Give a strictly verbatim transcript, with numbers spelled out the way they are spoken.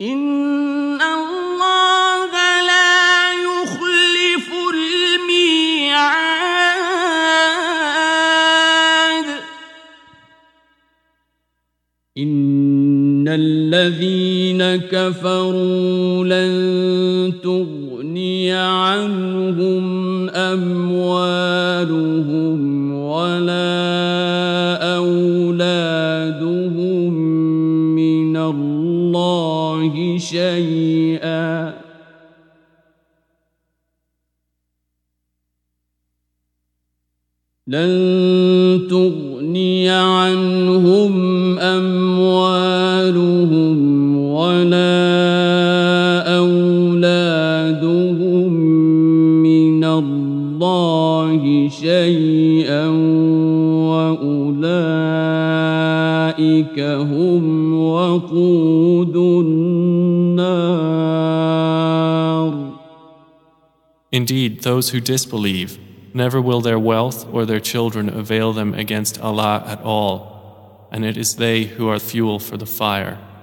إن الله لا يخلف الميعاد إن الذين كفروا لن تغني عنهم أموالهم ولا أولادهم من الله شيئا لن تغني عنهم أموالهم ولا أولادهم من الله شيئا وأولئك هم وقود النار. Indeed, those who disbelieve, never will their wealth or their children avail them against Allah at all, and it is they who are fuel for the fire.